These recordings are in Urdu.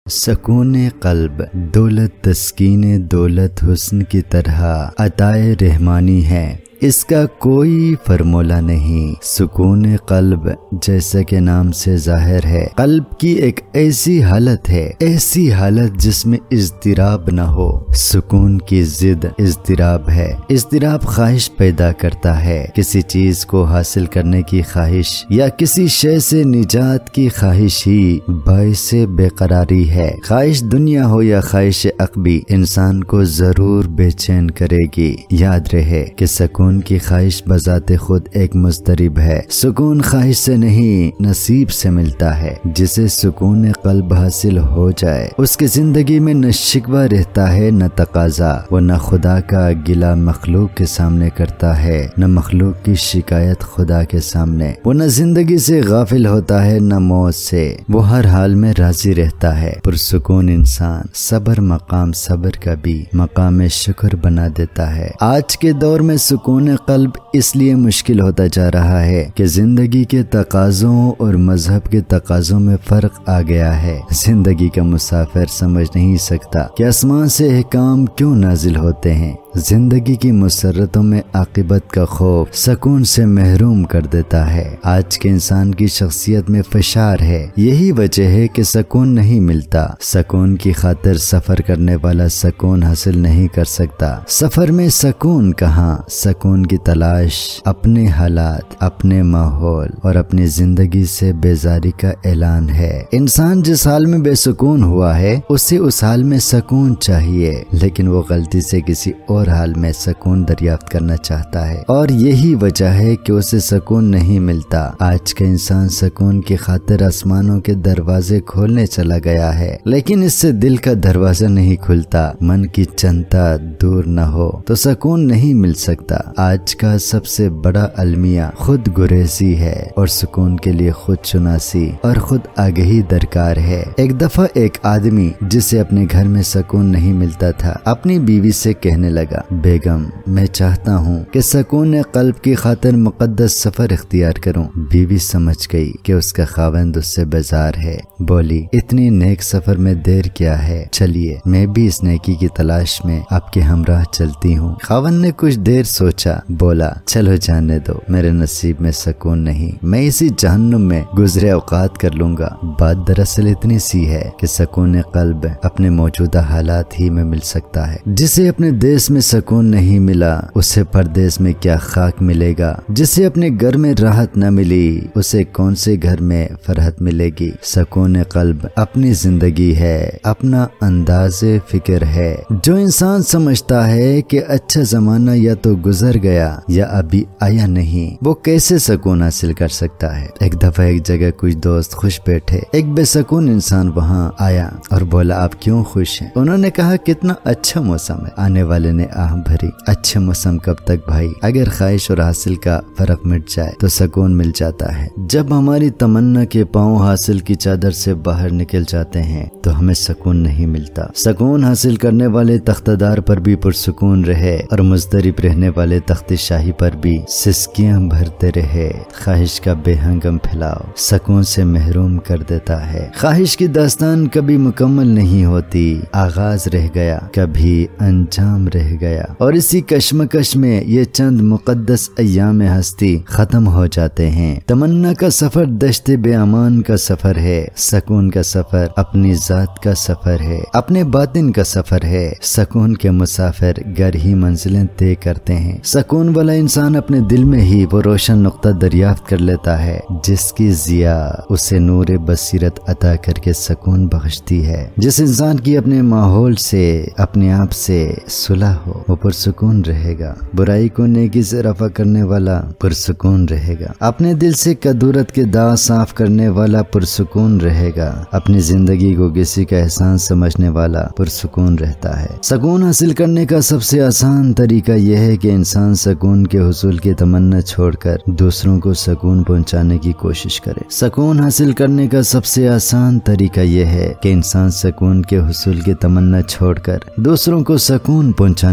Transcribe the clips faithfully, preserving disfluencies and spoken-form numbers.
سکون قلب دولت تسکین دولت حسن کی طرح عطائے رحمانی ہے، اس کا کوئی فرمولہ نہیں۔ سکون قلب جیسا کہ نام سے ظاہر ہے، قلب کی ایک ایسی حالت ہے، ایسی حالت جس میں اضطراب نہ ہو۔ سکون کی ضد اضطراب ہے۔ اضطراب خواہش پیدا کرتا ہے، کسی چیز کو حاصل کرنے کی خواہش یا کسی شے سے نجات کی خواہش ہی باعث بے قراری ہے۔ خواہش دنیا ہو یا خواہش عقبی، انسان کو ضرور بے چین کرے گی۔ یاد رہے کہ سکون سکون کی خواہش بذات خود ایک مضطرب ہے۔ سکون خواہش سے نہیں نصیب سے ملتا ہے۔ جسے سکون قلب حاصل ہو جائے اس کی زندگی میں نہ شکوہ رہتا ہے نہ تقاضا، وہ نہ خدا کا گلہ مخلوق کے سامنے کرتا ہے نہ مخلوق کی شکایت خدا کے سامنے، وہ نہ زندگی سے غافل ہوتا ہے نہ موت سے، وہ ہر حال میں راضی رہتا ہے۔ پرسکون انسان صبر مقام صبر کا بھی مقام شکر بنا دیتا ہے۔ آج کے دور میں سکون قلب اس لیے مشکل ہوتا جا رہا ہے کہ زندگی کے تقاضوں اور مذہب کے تقاضوں میں فرق آ گیا ہے۔ زندگی کا مسافر سمجھ نہیں سکتا کہ آسمان سے احکام کیوں نازل ہوتے ہیں۔ زندگی کی مسرتوں میں عاقبت کا خوف سکون سے محروم کر دیتا ہے۔ آج کے انسان کی شخصیت میں فشار ہے، یہی وجہ ہے کہ سکون نہیں ملتا۔ سکون کی خاطر سفر کرنے والا سکون حاصل نہیں کر سکتا۔ سفر میں سکون کہاں؟ سکون کی تلاش اپنے حالات، اپنے ماحول اور اپنی زندگی سے بیزاری کا اعلان ہے۔ انسان جس حال میں بے سکون ہوا ہے اسے اس حال میں سکون چاہیے، لیکن وہ غلطی سے کسی اور حال میں سکون دریافت کرنا چاہتا ہے، اور یہی وجہ ہے کہ اسے سکون نہیں ملتا۔ آج کا انسان سکون کی خاطر آسمانوں کے دروازے کھولنے چلا گیا ہے، لیکن اس سے دل کا دروازہ نہیں کھلتا۔ من کی چنتا دور نہ ہو تو سکون نہیں مل سکتا۔ آج کا سب سے بڑا المیہ خود گریزی ہے اور سکون کے لیے خود شناسی اور خود آگہی درکار ہے۔ ایک دفعہ ایک آدمی جسے اپنے گھر میں سکون نہیں ملتا تھا اپنی بیوی سے کہنے لگا، بیگم میں چاہتا ہوں کہ سکون قلب کی خاطر مقدس سفر اختیار کروں۔ بیوی سمجھ گئی کہ اس کا خاوند اس سے بیزار ہے، بولی، اتنی نیک سفر میں دیر کیا ہے، چلیے میں بھی اس نیکی کی تلاش میں آپ کے ہمراہ چلتی ہوں۔ خاوند نے کچھ دیر سوچا، بولا، چلو جانے دو، میرے نصیب میں سکون نہیں، میں اسی جہنم میں گزرے اوقات کر لوں گا۔ بات دراصل اتنی سی ہے کہ سکون قلب اپنے موجودہ حالات ہی میں مل سکتا ہے۔ جسے اپنے دیس میں سکون نہیں ملا اسے پردیس میں کیا خاک ملے گا؟ جسے اپنے گھر میں راحت نہ ملی اسے کون سے گھر میں فرحت ملے گی؟ سکون قلب اپنی زندگی ہے، اپنا انداز فکر ہے۔ جو انسان سمجھتا ہے کہ اچھا زمانہ یا تو گزر گیا یا ابھی آیا نہیں، وہ کیسے سکون حاصل کر سکتا ہے؟ ایک دفعہ ایک جگہ کچھ دوست خوش بیٹھے، ایک بے سکون انسان وہاں آیا اور بولا، آپ کیوں خوش ہیں؟ انہوں نے کہا، کتنا اچھا موسم ہے۔ آنے والے نے آہ بھری، اچھے موسم کب تک بھائی؟ اگر خواہش اور حاصل کا فرق مٹ جائے تو سکون مل جاتا ہے۔ جب ہماری تمنا کے پاؤں حاصل کی چادر سے باہر نکل جاتے ہیں تو ہمیں سکون نہیں ملتا۔ سکون حاصل کرنے والے تختہ دار پر بھی پرسکون رہے اور مضطرب رہنے والے تخت شاہی پر بھی سسکیاں بھرتے رہے۔ خواہش کا بے ہنگم پھیلاؤ سکون سے محروم کر دیتا ہے۔ خواہش کی داستان کبھی مکمل نہیں ہوتی، آغاز رہ گیا کبھی انجام رہ گیا، اور اسی کشمکش میں یہ چند مقدس ایام ہستی ختم ہو جاتے ہیں۔ تمنا کا سفر دشت بے امان کا سفر ہے، سکون کا سفر اپنی ذات کا سفر ہے، اپنے باطن کا سفر ہے۔ سکون کے مسافر گھر ہی منزلیں طے کرتے ہیں۔ سکون والا انسان اپنے دل میں ہی وہ روشن نقطہ دریافت کر لیتا ہے جس کی ضیا اسے نور بصیرت عطا کر کے سکون بخشتی ہے۔ جس انسان کی اپنے ماحول سے اپنے آپ سے صلح ہو وہ پرسکون رہے گا۔ برائی کو نیکی سے رفع کرنے والا پرسکون رہے گا۔ اپنے دل سے کدورت کے داغ صاف کرنے والا پرسکون رہے گا۔ اپنی زندگی کو کسی کا احسان سمجھنے والا پرسکون رہتا ہے۔ سکون حاصل کرنے کا سب سے آسان طریقہ یہ ہے کہ انسان سکون کے حصول کی تمنا چھوڑ کر دوسروں کو سکون پہنچانے کی کوشش کرے۔ سکون حاصل کرنے کا سب سے آسان طریقہ یہ ہے کہ انسان سکون کے حصول کی تمنا چھوڑ کر دوسروں کو سکون پہنچانے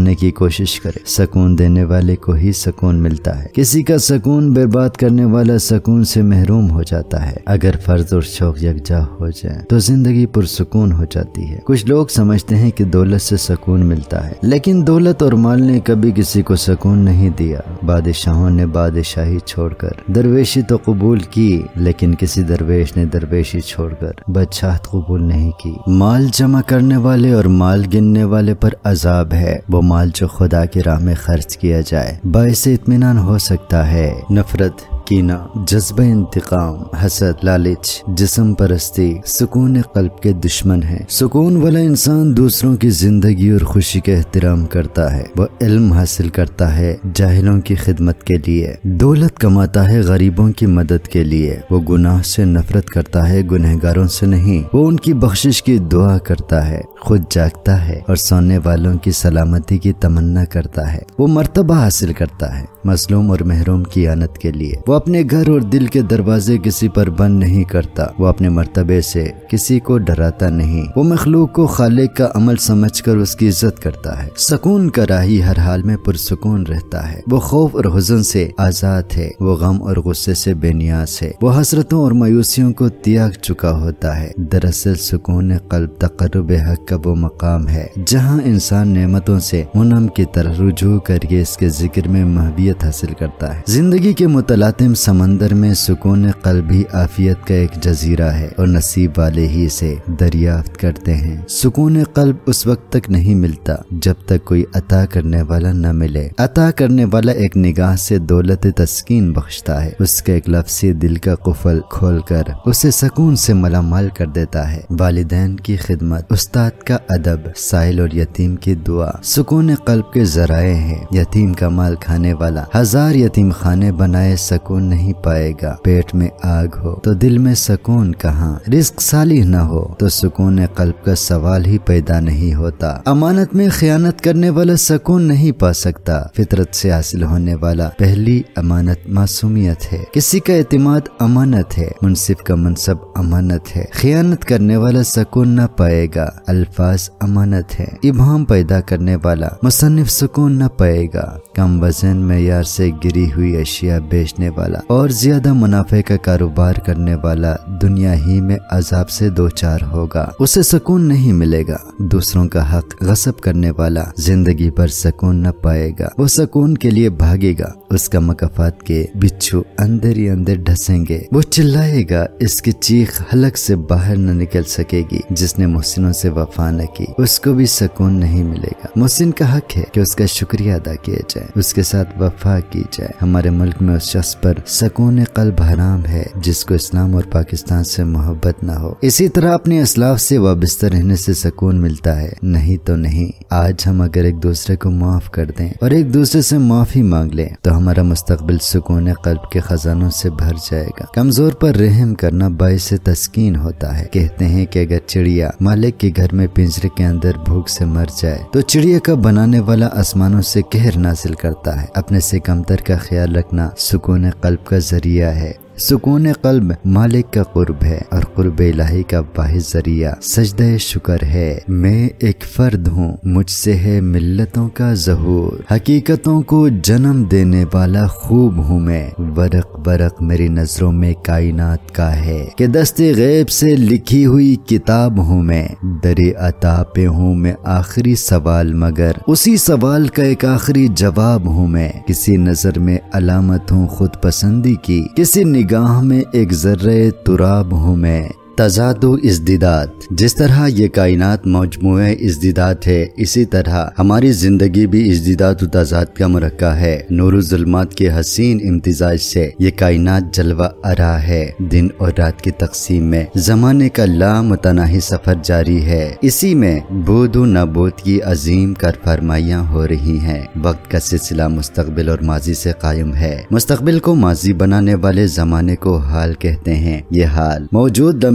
पाने की कोशिश करे। सुकून देने वाले को ही सुकून मिलता है। किसी का सुकून बर्बाद करने वाला सुकून से महरूम हो जाता है। अगर फर्ज और शौक यकजा हो जाए तो जिंदगी पुरसुकून हो जाती है। कुछ लोग समझते हैं कि दौलत से सुकून मिलता है, लेकिन दौलत और माल ने कभी किसी को सुकून नहीं दिया। बादशाहों ने बादशाही छोड़कर दरवेशी तो कबूल की, लेकिन किसी दरवेश ने दरवेशी छोड़कर बादशाहत कबूल नहीं की। माल जमा करने वाले और माल गिनने वाले पर अजाब है। वो माल जो खुदा की राह में खर्च किया जाए बाइसे इत्मीनान हो सकता है। नफरत, कीना, जज्बा इंतकाम, हसद, लालच, जिस्म परस्ती सुकून कल्ब के दुश्मन है। सुकून वाला इंसान दूसरों की जिंदगी और खुशी का एहतराम करता है। वो इल्म हासिल करता है जाहिलों की खिदमत के लिए, दौलत कमाता है गरीबों की मदद के लिए। वो गुनाह से नफरत करता है, गुनहगारों से नहीं। वो उनकी बख्शिश की दुआ करता है, खुद जागता है और सोने वालों की सलामती की तमन्ना करता है। वो मर्तबा हासिल करता है मजलूम और महरूम की आनत के लिए। वो अपने घर और दिल के दरवाजे किसी पर बंद नहीं करता। वो अपने मर्तबे से किसी को डराता नहीं। वो मखलूक को खालिक का अमल समझकर उसकी इज्जत करता है। सुकून का राही हर हाल में पुरसुकून रहता है। वो खौफ और हुज़न से आजाद है। वो गम और गुस्से से बेनियाज है। वो हसरतों और मायूसियों को त्याग चुका होता है। दरअसल सुकून कल्ब तक़र्रुब हक़ का वो मकाम है जहाँ इंसान नेमतों से मुनम की तरह रुजू करके इसके जिक्र में महवियत हासिल करता है। जिंदगी के मुतलातिम समंदर में सुकून कल्ब ही आफियत का एक जजीरा है और नसीब वाले ही इसे दरियाफ्त करते हैं। सुकून कल्ब उस वक्त तक नहीं मिलता जब तक कोई अता करने वाला न मिले। अता करने वाला एक निगाह से दौलत तस्कीन बख्शता है। उसके एक लफ्ज़ी दिल का कुफल खोल कर उसे सुकून से मलामाल कर देता है। वालिदैन की खिदमत, उस्ताद का अदब, साइल और यतीम की दुआ सुकून कल्ब के जराए हैं। यतीम का माल खाने वाला हजार यतीम खाने बनाए सुकून नहीं पाएगा। पेट में आग हो तो दिल में सुकून कहाँ। रिस्क सालिह न हो तो सुकून कल्ब का सवाल ही पैदा नहीं होता। अमानत में खयानत करने वाला सुकून नहीं पा सकता। फितरत से हासिल होने वाला पहली अमानत मासूमियत है। किसी का एतमाद अमानत है। मुनसिफ का मनसब अमानत है। खयानत करने वाला सुकून न पाएगा। अल्फाज अमानत है। इबहम पैदा करने वाला मुसन्निफ सुकून न पाएगा। कम वजन में यार से गिरी हुई अशिया बेचने वाला और ज्यादा मुनाफे का कारोबार करने वाला दुनिया ही में अजाब से दो चार होगा। उसे सुकून नहीं मिलेगा। दूसरों का हक गस्ब करने वाला जिंदगी भर सुकून न पाएगा। वो सुकून के लिए भागेगा। उसका मकफात के बिच्छू अंदर ही अंदर ढसेंगे। वो चिल्लाएगा, इसकी चीख हलक से बाहर न निकल सकेगी। जिसने मुहसिनों से वफा न की उसको भी सुकून नहीं मिलेगा। मुहसिन का हक है कि उसका शुक्रिया अदा किया जाए, उसके साथ वफा की जाए। हमारे मुल्क में उस शख्स पर सुकून कल्ब हराम है जिसको इस्लाम और पाकिस्तान से मोहब्बत न हो। इसी तरह अपने असलाफ से वाबस्ता रहने से सुकून मिलता है, नहीं तो नहीं। आज हम अगर एक दूसरे को माफ कर दें और एक दूसरे से माफी मांग लें तो हमारा मुस्तकबिल सुकून कल्ब के खजानों से भर जाएगा। कमजोर पर रहम करना बाइस तस्कीन होता है। कहते हैं कि अगर चिड़िया मालिक के घर में पिंजरे के अंदर भूख से मर जाए तो चिड़िया का बनाने वाला आसमानों से कहर नाजिल करता है। अपने से कमतर का ख्याल रखना सुकून कल्ब का जरिया है। सुकून कल्ब मालिक का कुर्ब है और कुर्ब इलाही का वाहिद जरिया सजदे शुक्र है। मैं एक फर्द हूँ, मुझसे है मिल्लतों का ज़हूर। हकीकतों को जन्म देने वाला खूब हूँ मैं। बरक बरक मेरी नजरों में कायनात का है कि दस्ते गैब से लिखी हुई किताब हूँ मैं। दरे अता पे हूँ मैं आखिरी सवाल, मगर उसी सवाल का एक आखिरी जवाब हूँ मैं। किसी नजर में अलामत हूँ खुद पसंदी की, किसी निगाह में एक जर्रे तुराब हूँ मैं। तजादु इज़्दिदाद, जिस तरह ये कायनात मजमूए इज़्दिदाद है, इसी तरह हमारी जिंदगी भी इज़्दिदाद व तजाद का मरक्का है। नूर ज़ुल्मात के हसीन इम्तिजाज से ये कायनात जलवा आरा है। दिन और रात की तकसीम में जमाने का लामुतनाही सफर जारी है। इसी में बूद व नबूद की अजीम कर फरमाइयाँ हो रही हैं। वक्त का सिलसिला मुस्तकबिल और माजी से कायम है। मुस्तकबिल को माजी बनाने वाले जमाने को हाल कहते हैं। ये हाल मौजूद दम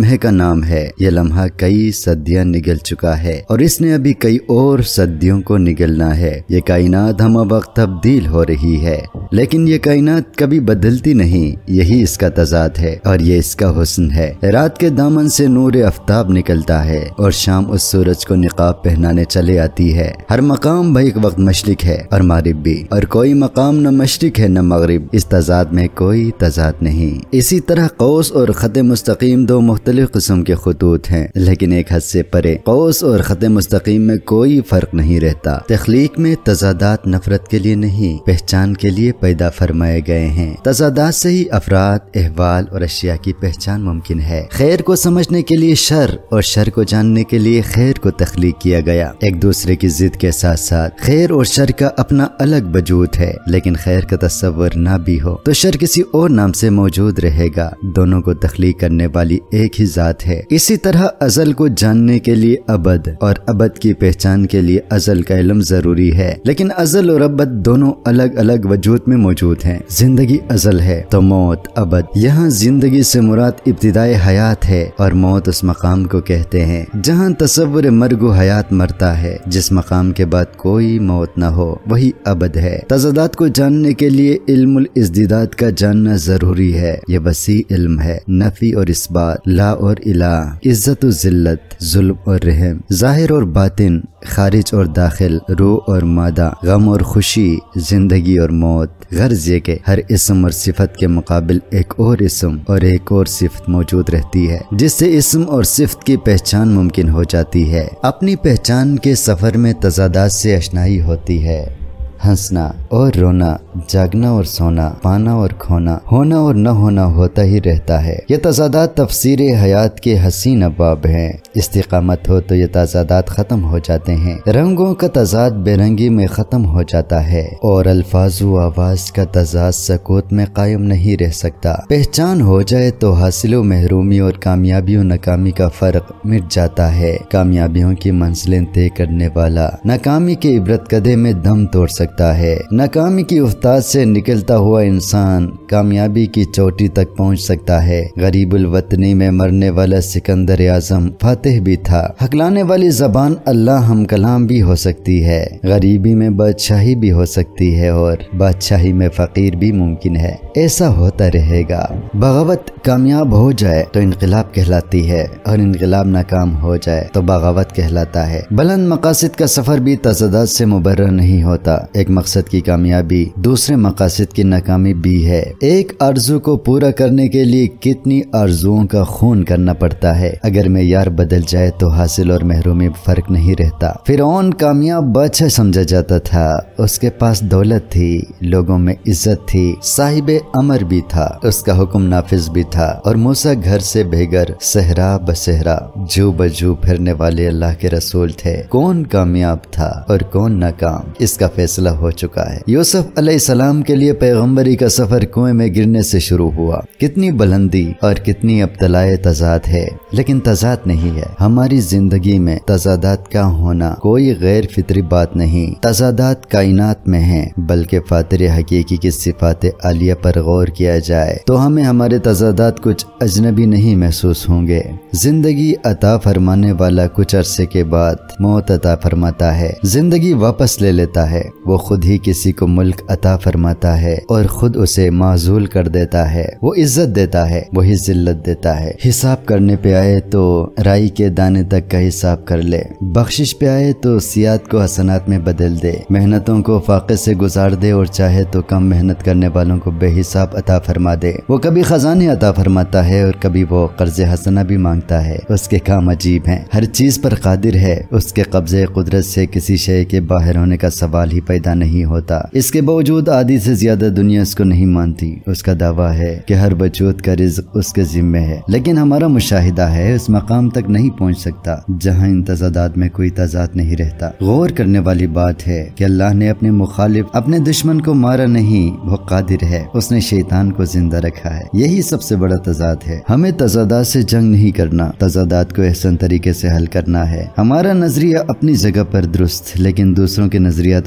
لمحے کا نام ہے۔ یہ لمحہ کئی صدیاں نگل چکا ہے اور اس نے ابھی کئی اور صدیوں کو نگلنا ہے۔ یہ کائنات ہمہ وقت تبدیل ہو رہی ہے، لیکن یہ کائنات کبھی بدلتی نہیں۔ یہی اس کا تضاد ہے اور یہ اس کا حسن ہے۔ رات کے دامن سے نور آفتاب نکلتا ہے اور شام اس سورج کو نقاب پہنانے چلے آتی ہے۔ ہر مقام بھائی ایک وقت مشرق ہے اور مغرب بھی، اور کوئی مقام نہ مشرق ہے نہ مغرب۔ اس تضاد میں کوئی تضاد نہیں۔ اسی طرح قوس اور خط مستقیم دو مختلف قسم کے خطوط ہیں، لیکن ایک حد سے پرے قوس اور خط مستقیم میں کوئی فرق نہیں رہتا۔ تخلیق میں تضادات نفرت کے لیے نہیں، پہچان کے لیے پیدا فرمائے گئے ہیں۔ تضادات سے ہی افراد، احوال اور اشیاء کی پہچان ممکن ہے۔ خیر کو سمجھنے کے لیے شر اور شر کو جاننے کے لیے خیر کو تخلیق کیا گیا۔ ایک دوسرے کی ضد کے ساتھ ساتھ خیر اور شر کا اپنا الگ وجود ہے، لیکن خیر کا تصور نہ بھی ہو تو شر کسی اور نام سے موجود رہے گا۔ دونوں کو تخلیق کرنے والی ایک ہی ذات ہے۔ اسی طرح ازل کو جاننے کے لیے ابد اور ابد کی پہچان کے لیے ازل کا علم ضروری ہے، لیکن ازل اور ابد دونوں الگ الگ وجود میں موجود ہیں۔ زندگی ازل ہے تو موت ابد۔ یہاں زندگی سے مراد ابتدائے حیات ہے اور موت اس مقام کو کہتے ہیں جہاں تصور مرگ و حیات مرتا ہے۔ جس مقام کے بعد کوئی موت نہ ہو وہی ابد ہے۔ تضادات کو جاننے کے لیے علم الازدیاد کا جاننا ضروری ہے۔ یہ وسیع علم ہے، نفی اور اثبات، لا اور الہ، عزت و ذلت، ظلم اور رحم، ظاہر اور باطن، خارج اور داخل، روح اور مادہ، غم اور خوشی، زندگی اور موت۔ غرض یہ کہ ہر اسم اور صفت کے مقابل ایک اور اسم اور ایک اور صفت موجود رہتی ہے، جس سے اسم اور صفت کی پہچان ممکن ہو جاتی ہے۔ اپنی پہچان کے سفر میں تضادات سے آشنائی ہوتی ہے۔ ہنسنا اور رونا، جاگنا اور سونا، پانا اور کھونا، ہونا اور نہ ہونا ہوتا ہی رہتا ہے۔ یہ تضادات تفسیر حیات کے حسین ابواب ہیں۔ استقامت ہو تو یہ تضادات ختم ہو جاتے ہیں۔ رنگوں کا تضاد بے رنگی میں ختم ہو جاتا ہے اور الفاظ و آواز کا تضاد سکوت میں قائم نہیں رہ سکتا۔ پہچان ہو جائے تو حاصل و محرومی اور کامیابی و ناکامی کا فرق مٹ جاتا ہے۔ کامیابیوں کی منزلیں طے کرنے والا ناکامی کے عبرت کدے میں دم توڑ سکتا ہے۔ ناکامی کی افتاد سے نکلتا ہوا انسان کامیابی کی چوٹی تک پہنچ سکتا ہے۔ غریب الوطنی میں مرنے والا سکندر اعظم فاتح بھی تھا۔ ہکلانے والی زبان اللہ ہم کلام بھی ہو سکتی ہے۔ غریبی میں بادشاہی بھی ہو سکتی ہے اور بادشاہی میں فقیر بھی ممکن ہے۔ ایسا ہوتا رہے گا۔ بغاوت کامیاب ہو جائے تو انقلاب کہلاتی ہے اور انقلاب ناکام ہو جائے تو بغاوت کہلاتا ہے۔ بلند مقاصد کا سفر بھی تضادات سے مبرر نہیں ہوتا۔ ایک مقصد کی کامیابی دوسرے مقاصد کی ناکامی بھی ہے۔ ایک آرزو کو پورا کرنے کے لیے کتنی آرزوؤں کا خون کرنا پڑتا ہے۔ اگر معیار بدل جائے تو حاصل اور محرومی فرق نہیں رہتا۔ فرعون کامیاب بادشاہ سمجھا جاتا تھا۔ اس کے پاس دولت تھی، لوگوں میں عزت تھی، صاحب امر بھی تھا، اس کا حکم نافذ بھی تھا، اور موسیٰ گھر سے بے گھر، صحرا بصحرا، جو بجو پھرنے والے اللہ کے رسول تھے۔ کون کامیاب تھا اور کون ناکام، اس کا فیصلہ ہو چکا ہے۔ یوسف علیہ السلام کے لیے پیغمبری کا سفر کنویں میں گرنے سے شروع ہوا۔ کتنی بلندی اور کتنی ابتلائے تضاد ہے، لیکن تضاد نہیں ہے۔ ہماری زندگی میں تضادات کا ہونا کوئی غیر فطری بات نہیں۔ تضادات کائنات میں ہیں، بلکہ فاتر حقیقی کی صفات عالیہ پر غور کیا جائے تو ہمیں ہمارے تضادات کچھ اجنبی نہیں محسوس ہوں گے۔ زندگی عطا فرمانے والا کچھ عرصے کے بعد موت عطا فرماتا ہے۔ زندگی واپس لے لیتا ہے۔ وہ خود ہی کسی کو ملک عطا فرماتا ہے اور خود اسے معزول کر دیتا ہے۔ وہ عزت دیتا ہے، وہی ذلت دیتا ہے۔ حساب کرنے پہ آئے تو رائی کے دانے تک کا حساب کر لے، بخشش پہ آئے تو سیئات کو حسنات میں بدل دے، محنتوں کو فاقے سے گزار دے اور چاہے تو کم محنت کرنے والوں کو بے حساب عطا فرما دے۔ وہ کبھی خزانے عطا فرماتا ہے اور کبھی وہ قرض حسنہ بھی مانگتا ہے۔ اس کے کام عجیب ہیں، ہر چیز پر قادر ہے۔ اس کے قبضے قدرت سے کسی شے کے باہر ہونے کا سوال ہی پیدا نہیں ہوتا۔ اس کے باوجود آدھی سے زیادہ دنیا اس کو نہیں مانتی۔ اس کا دعویٰ ہے کہ ہر وجود کا رزق اس کے ذمہ ہے، لیکن ہمارا مشاہدہ ہے اس مقام تک نہیں پہنچ سکتا جہاں ان تضادات میں کوئی تضاد نہیں رہتا۔ غور کرنے والی بات ہے کہ اللہ نے اپنے مخالف، اپنے دشمن کو مارا نہیں، وہ قادر ہے، اس نے شیطان کو زندہ رکھا ہے۔ یہی سب سے بڑا تضاد ہے۔ ہمیں تضادات سے جنگ نہیں کرنا، تضادات کو احسن طریقے سے حل کرنا ہے۔ ہمارا نظریہ اپنی جگہ پر درست، لیکن دوسروں کے نظریات ان کے لیے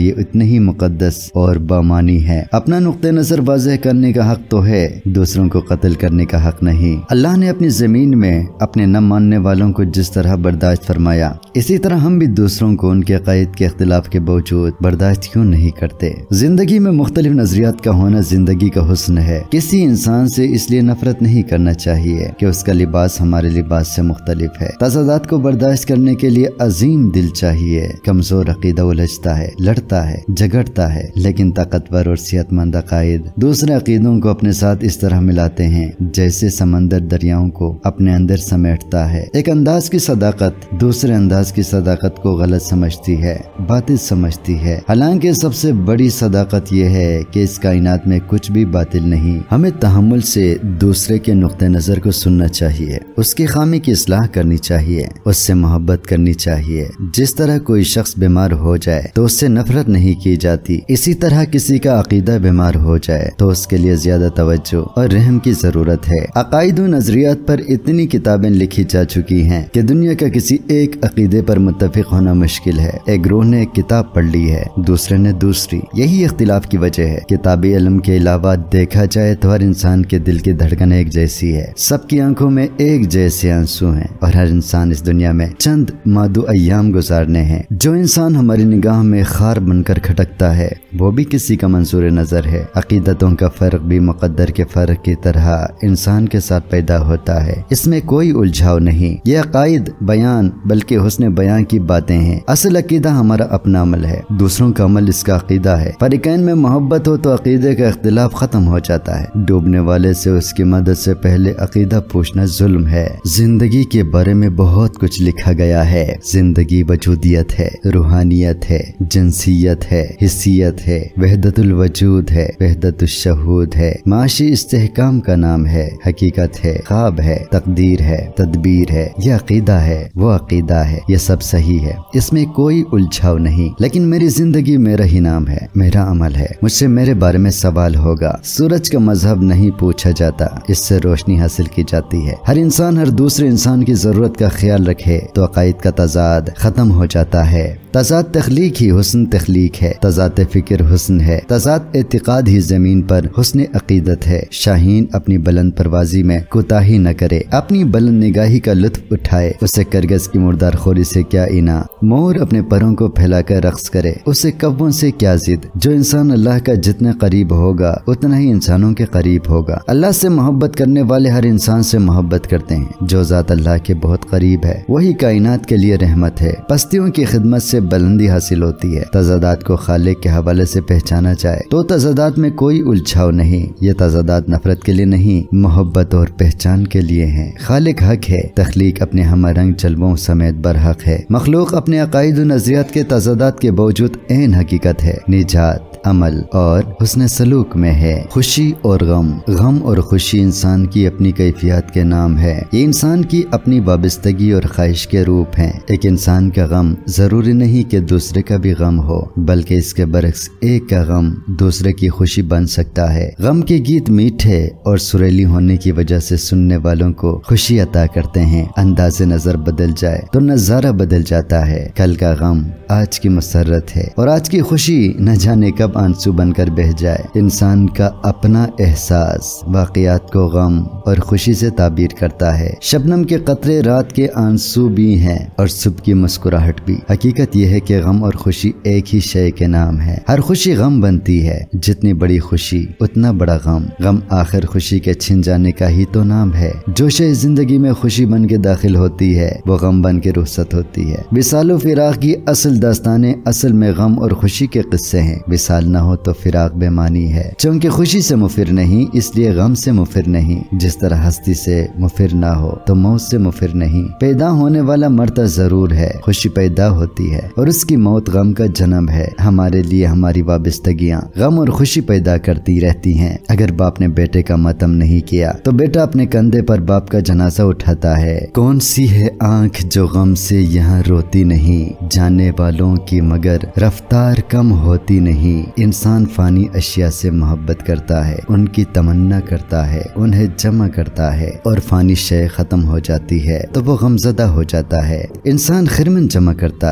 لیے اتنے ہی مقدس اور بامانی ہے۔ اپنا نقطہ نظر واضح کرنے کا حق تو ہے، دوسروں کو قتل کرنے کا حق نہیں۔ اللہ نے اپنی زمین میں اپنے نہ ماننے والوں کو جس طرح برداشت فرمایا، اسی طرح ہم بھی دوسروں کو ان کے عقائد کے اختلاف کے باوجود برداشت کیوں نہیں کرتے؟ زندگی میں مختلف نظریات کا ہونا زندگی کا حسن ہے۔ کسی انسان سے اس لیے نفرت نہیں کرنا چاہیے کہ اس کا لباس ہمارے لباس سے مختلف ہے۔ تضادات کو برداشت کرنے کے لیے عظیم دل چاہیے۔ کمزور عقیدہ الجھتا ہے، لڑتا ہے، جھگڑتا ہے، لیکن طاقتور اور صحت مند عقائد دوسرے عقیدوں کو اپنے ساتھ اس طرح ملاتے ہیں جیسے سمندر دریاؤں کو اپنے اندر سمیٹتا ہے۔ ایک انداز کی صداقت دوسرے انداز کی صداقت کو غلط سمجھتی ہے، باطل سمجھتی ہے، حالانکہ سب سے بڑی صداقت یہ ہے کہ اس کائنات میں کچھ بھی باطل نہیں۔ ہمیں تحمل سے دوسرے کے نقطہ نظر کو سننا چاہیے، اس کی خامی کی اصلاح کرنی چاہیے، اس سے محبت کرنی چاہیے۔ جس طرح کوئی شخص بیمار ہو جائے تو اس سے نفرت نہیں کی جاتی، اسی طرح کسی کا عقیدہ بیمار ہو جائے تو اس کے لیے زیادہ توجہ اور رحم کی ضرورت ہے۔ عقائد و نظریات پر اتنی کتابیں لکھی جا چکی ہیں کہ دنیا کا کسی ایک عقیدے پر متفق ہونا مشکل ہے۔ ایک گروہ نے ایک کتاب پڑھ لی ہے، دوسرے نے دوسری۔ یہی اختلاف کی وجہ ہے۔ کتابی علم کے علاوہ دیکھا جائے تو ہر انسان کے دل کی دھڑکن ایک جیسی ہے، سب کی آنکھوں میں ایک جیسے آنسو ہیں، اور ہر انسان اس دنیا میں چند مادو ایام گزارنے ہیں۔ جو انسان ہماری نگاہ میں خار بن کر کھٹکتا ہے وہ بھی کسی کا منظور نظر ہے۔ عقیدتوں کا فرق بھی مقدر کے فرق کی طرح انسان کے ساتھ پیدا ہوتا ہے، اس میں کوئی الجھاؤ نہیں۔ یہ عقائد بیان بلکہ حسن بیان کی باتیں ہیں۔ اصل عقیدہ ہمارا اپنا عمل ہے، دوسروں کا عمل اس کا عقیدہ ہے۔ فریقین میں محبت ہو تو عقیدے کا اختلاف ختم ہو جاتا ہے۔ ڈوبنے والے سے اس کی مدد سے پہلے عقیدہ پوچھنا ظلم ہے۔ زندگی کے بارے میں بہت کچھ لکھا گیا ہے۔ زندگی وجودیت ہے، روحانیت ہے، جنسیت ہے، حسیت ہے، وحدت الوجود ہے، وحدت الشہود ہے، معاشی استحکام کا نام ہے، حقیقت ہے، خواب ہے، تقدیر ہے، تدبیر ہے۔ یہ عقیدہ ہے، وہ عقیدہ ہے، یہ سب صحیح ہے، اس میں کوئی الجھاؤ نہیں۔ لیکن میری زندگی میرا ہی نام ہے، میرا عمل ہے، مجھ سے میرے بارے میں سوال ہوگا۔ سورج کا مذہب نہیں پوچھا جاتا، اس سے روشنی حاصل کی جاتی ہے۔ ہر انسان ہر دوسرے انسان کی ضرورت کا خیال رکھے تو عقائد کا تضاد ختم ہو جاتا ہے۔ تضاد تخلیق ہی حسن تخلیق ہے، تضاد فکر حسن ہے، تضاد اعتقاد ہی زمین پر حسن عقیدت ہے۔ شاہین اپنی بلند پروازی میں کوتاہی نہ کرے، اپنی بلند نگاہی کا لطف اٹھائے، اسے کرگس کی مردار خوری سے کیا انا، مور اپنے پروں کو پھیلا کر رقص کرے، اسے کبوں سے کیا ضد۔ جو انسان اللہ کا جتنے قریب ہوگا اتنا ہی انسانوں کے قریب ہوگا۔ اللہ سے محبت کرنے والے ہر انسان سے محبت کرتے ہیں۔ جو ذات اللہ کے بہت قریب ہے وہی کائنات کے لیے رحمت ہے۔ پستیوں کی خدمت سے بلندی حاصل ہوتی ہے۔ تضادات کو خالق کے حوالے سے پہچانا جائے تو تضادات میں کوئی الجھاؤ نہیں۔ یہ تضادات نفرت کے لیے نہیں، محبت اور پہچان کے لیے ہیں۔ خالق حق ہے، تخلیق اپنے ہم رنگ جلووں سمیت برحق ہے۔ مخلوق اپنے عقائد و نظریات کے تضادات کے باوجود عین حقیقت ہے۔ نجات عمل اور حسن سلوک میں ہے۔ خوشی اور غم، غم اور خوشی انسان کی اپنی کیفیات کے نام ہے۔ یہ انسان کی اپنی وابستگی اور خواہش کے روپ ہیں۔ ایک انسان کا غم ضروری نہیں کہ دوسرے کا بھی غم ہو، بلکہ اس کے برعکس ایک کا غم دوسرے کی خوشی بن سکتا ہے۔ غم کے گیت میٹھے اور سریلی ہونے کی وجہ سے سننے والوں کو خوشی عطا کرتے ہیں۔ انداز نظر بدل جائے تو نظارہ بدل جاتا ہے۔ کل کا غم آج کی مسرت ہے اور آج کی خوشی نہ جانے کب آنسو بن کر بہہ جائے۔ انسان کا اپنا احساس واقعات کو غم اور خوشی سے تعبیر کرتا ہے۔ شبنم کے قطرے رات کے آنسو بھی ہیں اور صبح کی مسکراہٹ بھی۔ حقیقت یہ ہے کہ غم اور خوشی ایک ہی شے کے نام ہے۔ ہر خوشی غم بنتی ہے، جتنی بڑی خوشی اتنا بڑا غم۔ غم آخر خوشی کے چھن جانے کا ہی تو نام ہے۔ جو شے زندگی میں خوشی بن کے داخل ہوتی ہے وہ غم بن کے رخصت ہوتی ہے۔ وصال و فراق کی اصل داستانیں اصل میں غم اور خوشی کے قصے ہیں۔ وصال نہ ہو تو فراق بے معنی ہے، چونکہ خوشی سے مفر نہیں اس لیے غم سے مفر نہیں۔ جس طرح ہستی سے مفر نہ ہو تو موت سے مفر نہیں۔ پیدا ہونے والا مرتا ضرور ہے، خوشی پیدا ہوتی ہے اور اس کی موت غم کا جنم ہے۔ ہمارے لیے ہماری وابستگیاں غم اور خوشی پیدا کرتی رہتی ہیں۔ اگر باپ نے بیٹے کا ماتم نہیں کیا تو بیٹا اپنے کندھے پر باپ کا جنازہ اٹھاتا ہے۔ کون سی ہے آنکھ جو غم سے یہاں روتی نہیں، جانے والوں کی مگر رفتار کم ہوتی نہیں۔ انسان فانی اشیاء سے محبت کرتا ہے، ان کی تمنا کرتا ہے، انہیں جمع کرتا ہے اور فانی شے ختم ہو جاتی ہے تو وہ غمزدہ ہو جاتا ہے۔ انسان خرمن جمع کرتا ہے،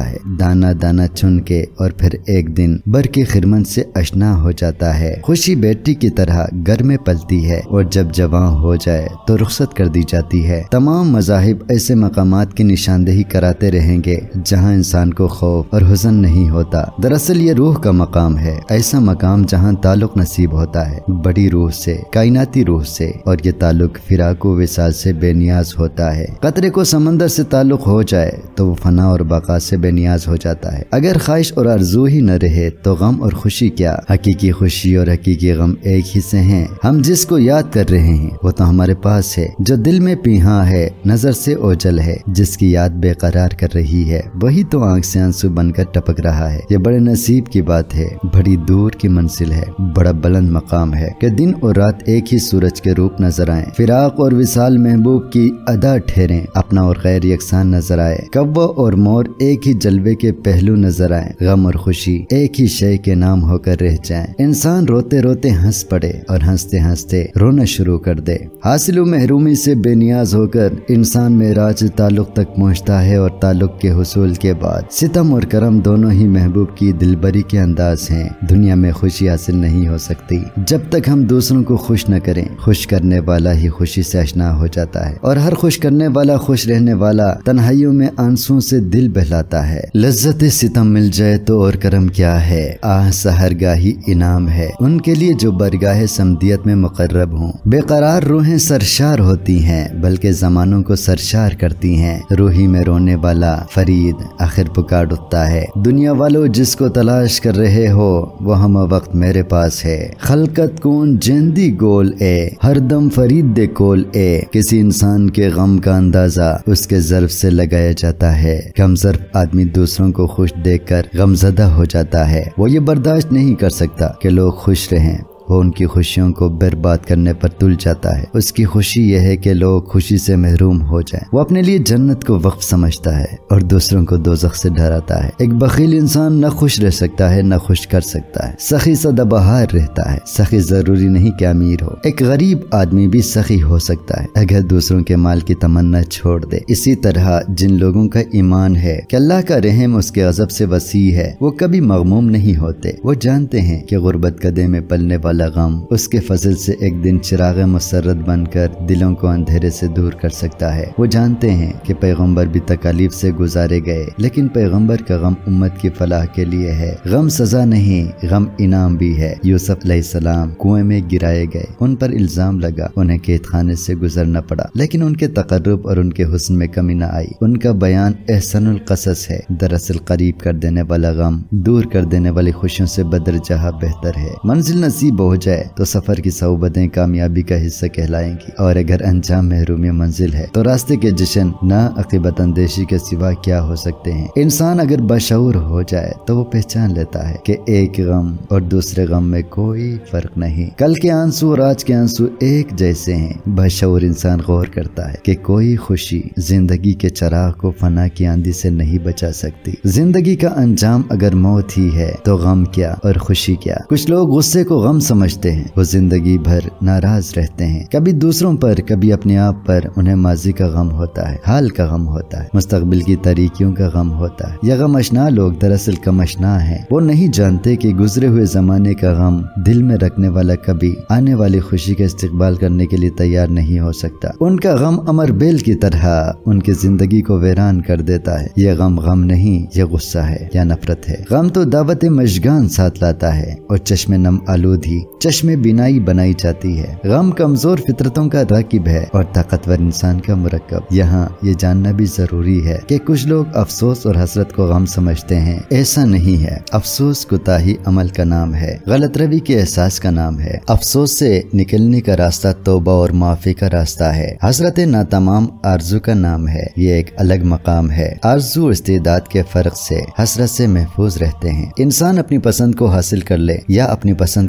دانا دانا چن کے اور پھر ایک دن بر کے خرمن سے اشنا ہو جاتا ہے۔ خوشی بیٹی کی طرح گھر میں پلتی ہے اور جب جوان ہو جائے تو رخصت کر دی جاتی ہے۔ تمام مذاہب ایسے مقامات کی نشاندہی کراتے رہیں گے جہاں انسان کو خوف اور حزن نہیں ہوتا۔ دراصل یہ روح کا مقام ہے، ایسا مقام جہاں تعلق نصیب ہوتا ہے بڑی روح سے، کائناتی روح سے، اور یہ تعلق فراق و وصال سے بے نیاز ہوتا ہے۔ قطرے کو سمندر سے تعلق ہو جائے تو وہ فنا اور بقا سے بے نیاز ہو جاتا ہے۔ اگر خواہش اور آرزو ہی نہ رہے تو غم اور خوشی کیا؟ حقیقی خوشی اور حقیقی غم ایک ہی سے ہیں۔ ہم جس کو یاد کر رہے ہیں وہ تو ہمارے پاس ہے، جو دل میں پیہاں ہے، نظر سے اوجل ہے، جس کی یاد بے قرار کر رہی ہے، وہی تو آنکھ سے آنسو بن کر ٹپک رہا ہے۔ یہ بڑے نصیب کی بات ہے، بڑی دور کی منزل ہے، بڑا بلند مقام ہے کہ دن اور رات ایک ہی سورج کے روپ نظر آئیں، فراق اور وصال محبوب کی ادا ٹھہریں، اپنا اور غیر یکساں نظر آئے، کوا اور مور ایک ہی جلوے کے پہلو نظر آئیں، غم اور خوشی ایک ہی شے کے نام ہو کر رہ جائیں، انسان روتے روتے ہنس پڑے اور ہنستے ہنستے رونا شروع کر دے۔ حاصل و محرومی سے بے نیاز ہو کر انسان معراج تعلق تک پہنچتا ہے، اور تعلق کے حصول کے بعد ستم اور کرم دونوں ہی محبوب کی دلبری کے انداز ہیں۔ دنیا میں خوشی حاصل نہیں ہو سکتی جب تک ہم دوسروں کو خوش نہ کریں۔ خوش کرنے والا ہی خوشی سے آشنا ہو جاتا ہے، اور ہر خوش کرنے والا خوش رہنے والا تنہائیوں میں آنسوں سے دل بہلاتا ہے۔ لذت ستم مل جائے تو اور کرم کیا ہے، آہ سحرگاہی انعام ہے ان کے لیے جو برگاہ سمدیت میں مقرب ہوں۔ بے قرار روحیں سرشار ہوتی ہیں بلکہ زمانوں کو سرشار کرتی ہیں، روحی میں رونے والا فرید آخر پکار اٹھتا ہے، دنیا والو جس کو تلاش کر رہے ہو وہ ہم وقت میرے پاس ہے، خلقت کون جیندی گول اے، ہر دم فرید دے کول اے۔ کسی انسان کے غم کا اندازہ اس کے ظرف سے لگایا جاتا ہے۔ غم ظرف آدمی دوسروں کو خوش دیکھ کر غمزدہ ہو جاتا ہے، وہ یہ برداشت نہیں کر سکتا کہ لوگ خوش رہیں، وہ ان کی خوشیوں کو برباد کرنے پر تل جاتا ہے۔ اس کی خوشی یہ ہے کہ لوگ خوشی سے محروم ہو جائیں۔ وہ اپنے لیے جنت کو وقف سمجھتا ہے اور دوسروں کو دوزخ سے ڈراتا ہے۔ ایک بخیل انسان نہ خوش رہ سکتا ہے نہ خوش کر سکتا ہے، سخی سدا بہار رہتا ہے، سخی ضروری نہیں کہ امیر ہو۔ ایک غریب آدمی بھی سخی ہو سکتا ہے اگر دوسروں کے مال کی تمنا چھوڑ دے۔ اسی طرح جن لوگوں کا ایمان ہے کہ اللہ کا رحم اس کے غضب سے وسیع ہے، وہ کبھی مغموم نہیں ہوتے۔ وہ جانتے ہیں کہ غربت قدے میں پلنے والا غم اس کے فضل سے ایک دن چراغ مسرت بن کر دلوں کو اندھیرے سے دور کر سکتا ہے۔ وہ جانتے ہیں کہ پیغمبر بھی تکالیف سے گزارے گئے، لیکن پیغمبر کا غم امت کی فلاح کے لیے ہے۔ غم سزا نہیں، غم انعام بھی ہے۔ یوسف علیہ السلام کنویں میں گرائے گئے، ان پر الزام لگا، انہیں قید خانے سے گزرنا پڑا، لیکن ان کے تقرب اور ان کے حسن میں کمی نہ آئی۔ ان کا بیان احسن القصص ہے۔ دراصل قریب کر دینے والا غم دور کر دینے والی خوشیوں سے بدرجہ بہتر ہے۔ منزل نصیب ہو جائے تو سفر کی صعوبتیں کامیابی کا حصہ کہلائیں گی، اور اگر انجام محرومی منزل ہے تو راستے کے جشن نہ عاقبت اندیشی کے سوا کیا ہو سکتے ہیں۔ انسان اگر بشعور ہو جائے تو وہ پہچان لیتا ہے کہ ایک غم اور دوسرے غم میں کوئی فرق نہیں، کل کے آنسو اور آج کے آنسو ایک جیسے ہیں۔ بشعور انسان غور کرتا ہے کہ کوئی خوشی زندگی کے چراغ کو فنا کی آندھی سے نہیں بچا سکتی۔ زندگی کا انجام اگر موت ہی ہے تو غم کیا اور خوشی کیا۔ کچھ لوگ غصے کو غم سمجھتے ہیں، وہ زندگی بھر ناراض رہتے ہیں، کبھی دوسروں پر کبھی اپنے آپ پر۔ انہیں ماضی کا غم ہوتا ہے، حال کا غم ہوتا ہے، مستقبل کی تاریکیوں کا غم ہوتا ہے۔ یہ غم اشنا لوگ دراصل کم اشنا ہیں، وہ نہیں جانتے کہ گزرے ہوئے زمانے کا غم دل میں رکھنے والا کبھی آنے والی خوشی کا استقبال کرنے کے لیے تیار نہیں ہو سکتا۔ ان کا غم امر بیل کی طرح ان کی زندگی کو ویران کر دیتا ہے۔ یہ غم غم نہیں، یہ غصہ ہے یا نفرت ہے۔ غم تو دعوت مشگان ساتھ لاتا ہے اور چشم نم آلودی چشم بینائی بنائی جاتی ہے۔ غم کمزور فطرتوں کا راکب ہے اور طاقتور انسان کا مرکب۔ یہاں یہ جاننا بھی ضروری ہے کہ کچھ لوگ افسوس اور حسرت کو غم سمجھتے ہیں، ایسا نہیں ہے۔ افسوس کوتاہی عمل کا نام ہے، غلط روی کے احساس کا نام ہے۔ افسوس سے نکلنے کا راستہ توبہ اور معافی کا راستہ ہے۔ حسرت ناتمام آرزو کا نام ہے، یہ ایک الگ مقام ہے۔ آرزو استعداد کے فرق سے حسرت سے محفوظ رہتے ہیں۔ انسان اپنی پسند کو حاصل کر لے یا اپنی پسند کو پسند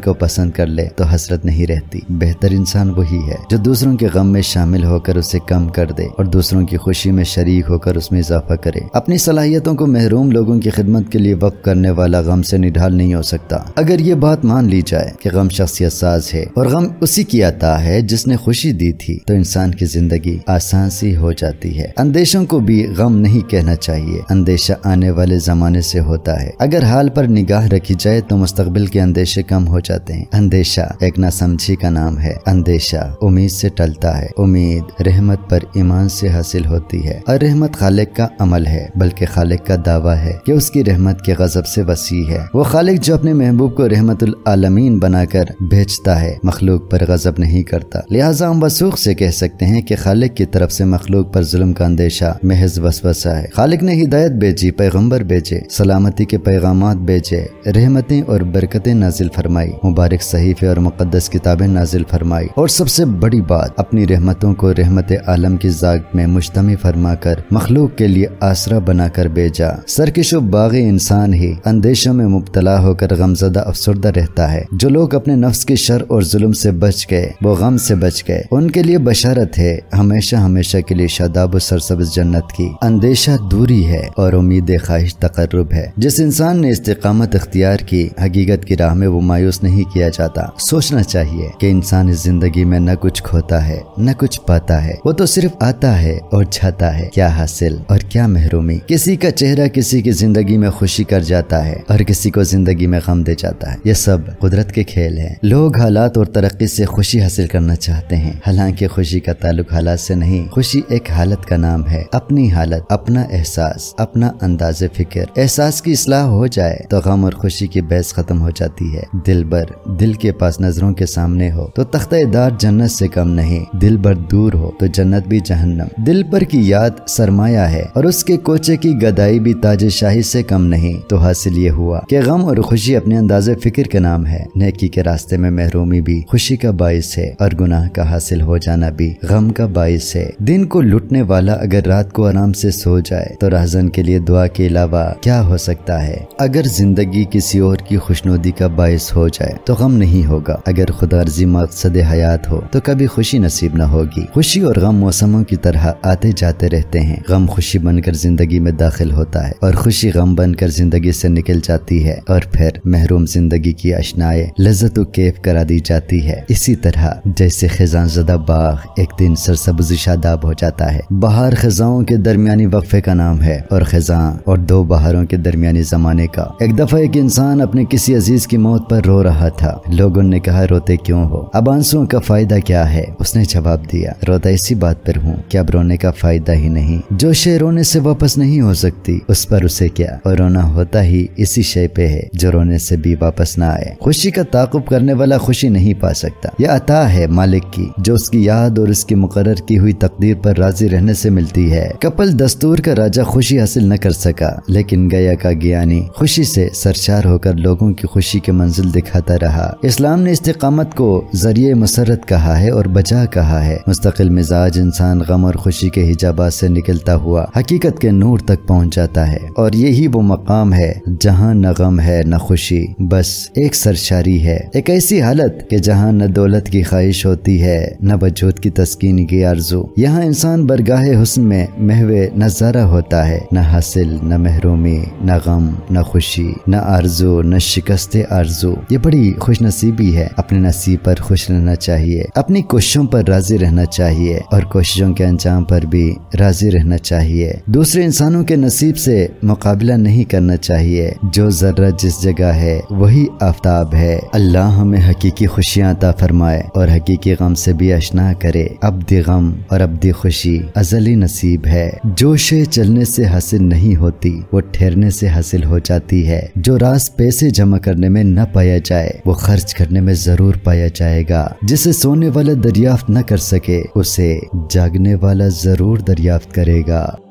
پسند کر لے تو حسرت نہیں رہتی۔ بہتر انسان وہی ہے جو دوسروں کے غم میں شامل ہو کر اسے کم کر دے اور دوسروں کی خوشی میں شریک ہو کر اس میں اضافہ کرے۔ اپنی صلاحیتوں کو محروم لوگوں کی خدمت کے لیے وقف کرنے والا غم سے نڈھال نہیں ہو سکتا۔ اگر یہ بات مان لی جائے کہ غم شخصیت ساز ہے اور غم اسی کی عطا ہے جس نے خوشی دی تھی، تو انسان کی زندگی آسان سی ہو جاتی ہے۔ اندیشوں کو بھی غم نہیں کہنا چاہیے، اندیشہ آنے والے زمانے سے ہوتا ہے۔ اگر حال پر نگاہ رکھی جائے تو مستقبل کے اندیشے کم ہو جاتے ہیں۔ اندیشہ ایک ناسمجھی کا نام ہے۔ اندیشہ امید سے ٹلتا ہے۔ امید رحمت پر ایمان سے حاصل ہوتی ہے، اور رحمت خالق کا عمل ہے، بلکہ خالق کا دعویٰ ہے کہ اس کی رحمت کے غضب سے وسیع ہے۔ وہ خالق جو اپنے محبوب کو رحمت العالمین بنا کر بھیجتا ہے، مخلوق پر غضب نہیں کرتا۔ لہٰذا ہم وثوق سے کہہ سکتے ہیں کہ خالق کی طرف سے مخلوق پر ظلم کا اندیشہ محض وسوسہ ہے۔ خالق نے ہدایت بھیجی، پیغمبر بھیجے، سلامتی کے پیغامات بھیجے، رحمتیں اور برکتیں نازل فرمائی، مبارک صحیفے اور مقدس کتابیں نازل فرمائی، اور سب سے بڑی بات اپنی رحمتوں کو رحمت عالم کی ذات میں مجتمع فرما کر مخلوق کے لیے آسرا بنا کر بھیجا۔ سرکش و باغی انسان ہی اندیشوں میں مبتلا ہو کر غمزدہ افسردہ رہتا ہے۔ جو لوگ اپنے نفس کے شر اور ظلم سے بچ گئے وہ غم سے بچ گئے، ان کے لیے بشارت ہے ہمیشہ ہمیشہ کے لیے شاداب و سرسبز جنت کی۔ اندیشہ دوری ہے اور امید خواہش تقرب ہے۔ جس انسان نے استقامت اختیار کی، حقیقت کی راہ میں وہ مایوس نہیں کیا جاتا۔ سوچنا چاہیے کہ انسان اس زندگی میں نہ کچھ کھوتا ہے نہ کچھ پاتا ہے، وہ تو صرف آتا ہے اور جاتا ہے۔ کیا حاصل اور کیا محرومی۔ کسی کا چہرہ کسی کی زندگی میں خوشی کر جاتا ہے اور کسی کو زندگی میں غم دے جاتا ہے۔ یہ سب قدرت کے کھیل ہیں۔ لوگ حالات اور ترقی سے خوشی حاصل کرنا چاہتے ہیں، حالانکہ خوشی کا تعلق حالات سے نہیں۔ خوشی ایک حالت کا نام ہے، اپنی حالت، اپنا احساس، اپنا انداز فکر۔ احساس کی اصلاح ہو جائے تو غم اور خوشی کی بحث ختم ہو جاتی ہے۔ دل بر دل کے پاس نظروں کے سامنے ہو تو تختہ دار جنت سے کم نہیں، دل بر دور ہو تو جنت بھی جہنم۔ دل پر کی یاد سرمایہ ہے اور اس کے کوچے کی گدائی بھی تاج شاہی سے کم نہیں۔ تو حاصل یہ ہوا کہ غم اور خوشی اپنے انداز فکر کا نام ہے۔ نیکی کے راستے میں محرومی بھی خوشی کا باعث ہے اور گناہ کا حاصل ہو جانا بھی غم کا باعث ہے۔ دن کو لٹنے والا اگر رات کو آرام سے سو جائے تو راہزن کے لیے دعا کے علاوہ کیا ہو سکتا ہے۔ اگر زندگی کسی اور کی خوشنودی کا باعث ہو جائے تو غم نہیں ہوگا۔ اگر خدا رضی مقصد حیات ہو تو کبھی خوشی نصیب نہ ہوگی۔ خوشی اور غم موسموں کی طرح آتے جاتے رہتے ہیں۔ غم خوشی بن کر زندگی میں داخل ہوتا ہے اور خوشی غم بن کر زندگی سے نکل جاتی ہے، اور پھر محروم زندگی کی اشنائے لذت و کیف کرا دی جاتی ہے۔ اسی طرح جیسے خزاں زدہ باغ ایک دن سرسبز شاداب ہو جاتا ہے۔ بہار خزاؤں کے درمیانی وقفے کا نام ہے اور خزاں اور دو بہاروں کے درمیانی زمانے کا۔ ایک دفعہ ایک انسان اپنے کسی عزیز کی موت پر رو رہا تھا۔ لوگوں نے کہا روتے کیوں ہو؟ اب آنسوؤں کا فائدہ کیا ہے؟ اس نے جواب دیا روتا اسی بات پر ہوں کہ اب رونے کا فائدہ ہی نہیں۔ جو شے رونے سے واپس نہیں ہو سکتی اس پر اسے کیا، اور رونا ہوتا ہی اسی شے پہ ہے جو رونے سے بھی واپس نہ آئے۔ خوشی کا تعاقب کرنے والا خوشی نہیں پا سکتا۔ یہ عطا ہے مالک کی جو اس کی یاد اور اس کی مقرر کی ہوئی تقدیر پر راضی رہنے سے ملتی ہے۔ کپل دستور کا راجہ خوشی حاصل نہ کر سکا، لیکن گیا کا گیانی خوشی سے سرشار ہو کر لوگوں کی خوشی کے منزل دکھاتا رہا۔ اسلام نے استقامت کو ذریعہ مسرت کہا ہے اور بجا کہا ہے۔ مستقل مزاج انسان غم اور خوشی کے حجابات سے نکلتا ہوا حقیقت کے نور تک پہنچ جاتا ہے، اور یہی وہ مقام ہے جہاں نہ غم ہے نہ خوشی، بس ایک سرشاری ہے۔ ایک ایسی حالت کہ جہاں نہ دولت کی خواہش ہوتی ہے نہ وجود کی تسکین کی آرزو۔ یہاں انسان برگاہ حسن میں محو نظارہ ہوتا ہے، نہ حاصل نہ محرومی نہ غم نہ خوشی نہ آرزو نہ شکست آرزو۔ یہ بڑی خوش نصیبی ہے۔ اپنے نصیب پر خوش رہنا چاہیے، اپنی کوششوں پر راضی رہنا چاہیے اور کوششوں کے انجام پر بھی راضی رہنا چاہیے۔ دوسرے انسانوں کے نصیب سے مقابلہ نہیں کرنا چاہیے۔ جو ذرہ جس جگہ ہے وہی آفتاب ہے۔ اللہ ہمیں حقیقی خوشیاں عطا فرمائے اور حقیقی غم سے بھی آشنا کرے۔ ابدی غم اور ابدی خوشی ازلی نصیب ہے۔ جو شے چلنے سے حاصل نہیں ہوتی وہ ٹھہرنے سے حاصل ہو جاتی ہے۔ جو راز پیسے جمع کرنے میں نہ پایا جائے وہ خرچ کرنے میں ضرور پایا جائے گا۔ جسے سونے والا دریافت نہ کر سکے اسے جاگنے والا ضرور دریافت کرے گا۔